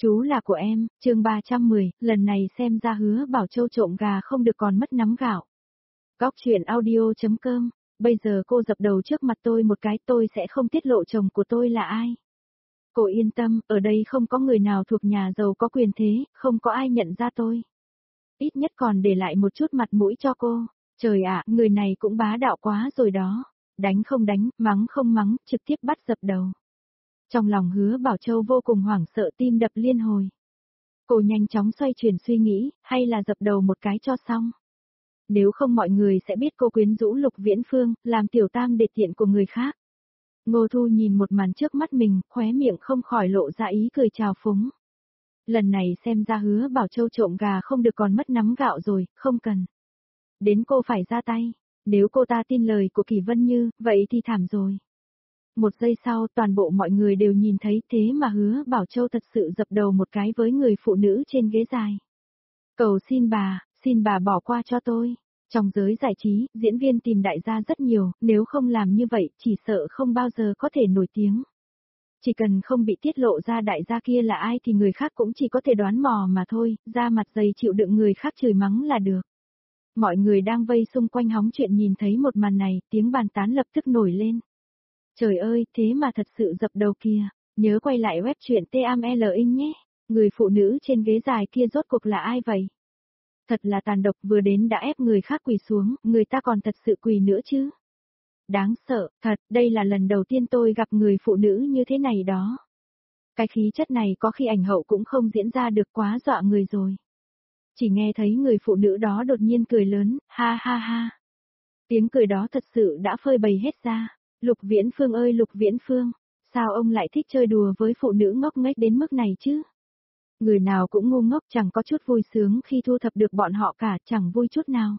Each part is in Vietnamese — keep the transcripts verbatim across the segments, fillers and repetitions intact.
Chú là của em, chương ba trăm mười, lần này xem ra Hứa Bảo Châu trộm gà không được còn mất nắm gạo. Góc chuyện audio.com, bây giờ cô dập đầu trước mặt tôi một cái, tôi sẽ không tiết lộ chồng của tôi là ai. Cô yên tâm, ở đây không có người nào thuộc nhà giàu có quyền thế, không có ai nhận ra tôi. Ít nhất còn để lại một chút mặt mũi cho cô. Trời ạ, người này cũng bá đạo quá rồi đó. Đánh không đánh, mắng không mắng, trực tiếp bắt dập đầu. Trong lòng Hứa Bảo Châu vô cùng hoảng sợ, tim đập liên hồi. Cô nhanh chóng xoay chuyển suy nghĩ, hay là dập đầu một cái cho xong. Nếu không mọi người sẽ biết cô quyến rũ Lục Viễn Phương, làm tiểu tam để tiện của người khác. Ngô Thu nhìn một màn trước mắt mình, khóe miệng không khỏi lộ ra ý cười trào phúng. Lần này xem ra Hứa Bảo Châu trộm gà không được còn mất nắm gạo rồi, không cần. Đến cô phải ra tay, nếu cô ta tin lời của Kỳ Vân Như, vậy thì thảm rồi. Một giây sau toàn bộ mọi người đều nhìn thấy thế mà Hứa Bảo Châu thật sự dập đầu một cái với người phụ nữ trên ghế dài. Cầu xin bà, xin bà bỏ qua cho tôi. Trong giới giải trí, diễn viên tìm đại gia rất nhiều, nếu không làm như vậy chỉ sợ không bao giờ có thể nổi tiếng. Chỉ cần không bị tiết lộ ra đại gia kia là ai thì người khác cũng chỉ có thể đoán mò mà thôi, da mặt dày chịu đựng người khác chửi mắng là được. Mọi người đang vây xung quanh hóng chuyện nhìn thấy một màn này, tiếng bàn tán lập tức nổi lên. Trời ơi, thế mà thật sự dập đầu kìa, nhớ quay lại web truyện tê em lờ in nhé, người phụ nữ trên ghế dài kia rốt cuộc là ai vậy? Thật là tàn độc, vừa đến đã ép người khác quỳ xuống, người ta còn thật sự quỳ nữa chứ. Đáng sợ, thật, đây là lần đầu tiên tôi gặp người phụ nữ như thế này đó. Cái khí chất này có khi ảnh hậu cũng không diễn ra được, quá dọa người rồi. Chỉ nghe thấy người phụ nữ đó đột nhiên cười lớn, ha ha ha. Tiếng cười đó thật sự đã phơi bày hết ra. Lục Viễn Phương ơi Lục Viễn Phương, sao ông lại thích chơi đùa với phụ nữ ngốc nghếch đến mức này chứ? Người nào cũng ngu ngốc, chẳng có chút vui sướng khi thu thập được bọn họ cả, chẳng vui chút nào.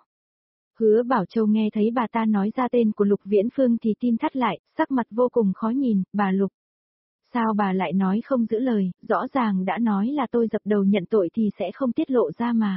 Hứa Bảo Châu nghe thấy bà ta nói ra tên của Lục Viễn Phương thì tim thắt lại, sắc mặt vô cùng khó nhìn, bà Lục. Sao bà lại nói không giữ lời, rõ ràng đã nói là tôi dập đầu nhận tội thì sẽ không tiết lộ ra mà.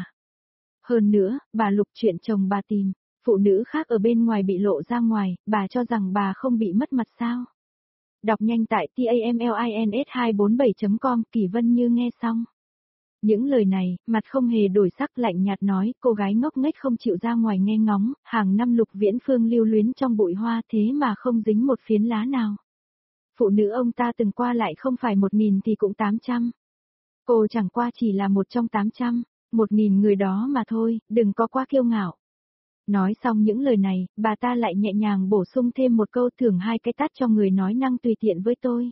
Hơn nữa, bà Lục chuyện chồng bà tìm, phụ nữ khác ở bên ngoài bị lộ ra ngoài, bà cho rằng bà không bị mất mặt sao? Đọc nhanh tại tamlins hai bốn bảy chấm com, Kỳ Vân Như nghe xong. Những lời này, mặt không hề đổi sắc, lạnh nhạt nói, cô gái ngốc nghếch không chịu ra ngoài nghe ngóng, hàng năm Lục Viễn Phương lưu luyến trong bụi hoa thế mà không dính một phiến lá nào. Phụ nữ ông ta từng qua lại không phải một nghìn thì cũng tám trăm. Cô chẳng qua chỉ là một trong tám trăm, một nghìn người đó mà thôi, đừng có quá kiêu ngạo. Nói xong những lời này, bà ta lại nhẹ nhàng bổ sung thêm một câu, thưởng hai cái tát cho người nói năng tùy tiện với tôi.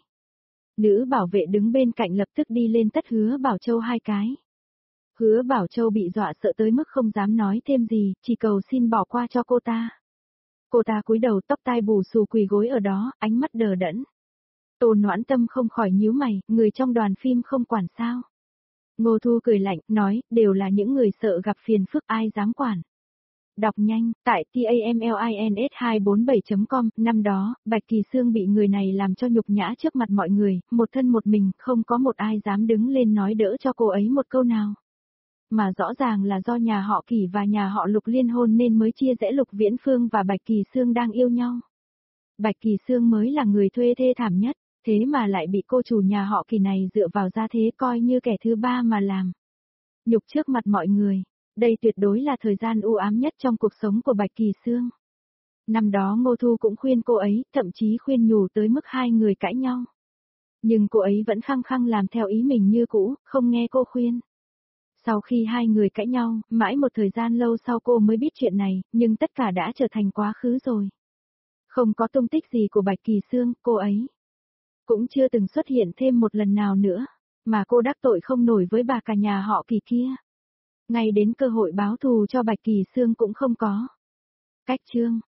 Nữ bảo vệ đứng bên cạnh lập tức đi lên tát Hứa Bảo Châu hai cái. Hứa Bảo Châu bị dọa sợ tới mức không dám nói thêm gì, chỉ cầu xin bỏ qua cho cô ta. Cô ta cúi đầu, tóc tai bù xù quỳ gối ở đó, ánh mắt đờ đẫn. Tô Noãn Tâm không khỏi nhíu mày, người trong đoàn phim không quản sao? Ngô Thu cười lạnh, nói, đều là những người sợ gặp phiền phức, ai dám quản. Đọc nhanh, tại tamlins hai bốn bảy chấm com, năm đó, Bạch Kỳ Sương bị người này làm cho nhục nhã trước mặt mọi người, một thân một mình, không có một ai dám đứng lên nói đỡ cho cô ấy một câu nào. Mà rõ ràng là do nhà họ Kỳ và nhà họ Lục liên hôn nên mới chia rẽ Lục Viễn Phương và Bạch Kỳ Sương đang yêu nhau. Bạch Kỳ Sương mới là người thuê thê thảm nhất, thế mà lại bị cô chủ nhà họ Kỳ này dựa vào gia thế coi như kẻ thứ ba mà làm. Nhục trước mặt mọi người. Đây tuyệt đối là thời gian u ám nhất trong cuộc sống của Bạch Kỳ Sương. Năm đó Ngô Thu cũng khuyên cô ấy, thậm chí khuyên nhủ tới mức hai người cãi nhau. Nhưng cô ấy vẫn khăng khăng làm theo ý mình như cũ, không nghe cô khuyên. Sau khi hai người cãi nhau, mãi một thời gian lâu sau cô mới biết chuyện này, nhưng tất cả đã trở thành quá khứ rồi. Không có tung tích gì của Bạch Kỳ Sương, cô ấy cũng chưa từng xuất hiện thêm một lần nào nữa, mà cô đắc tội không nổi với bà cả nhà họ Kỳ kia. Ngay đến cơ hội báo thù cho Bạch Kỳ Sương cũng không có. Cách chương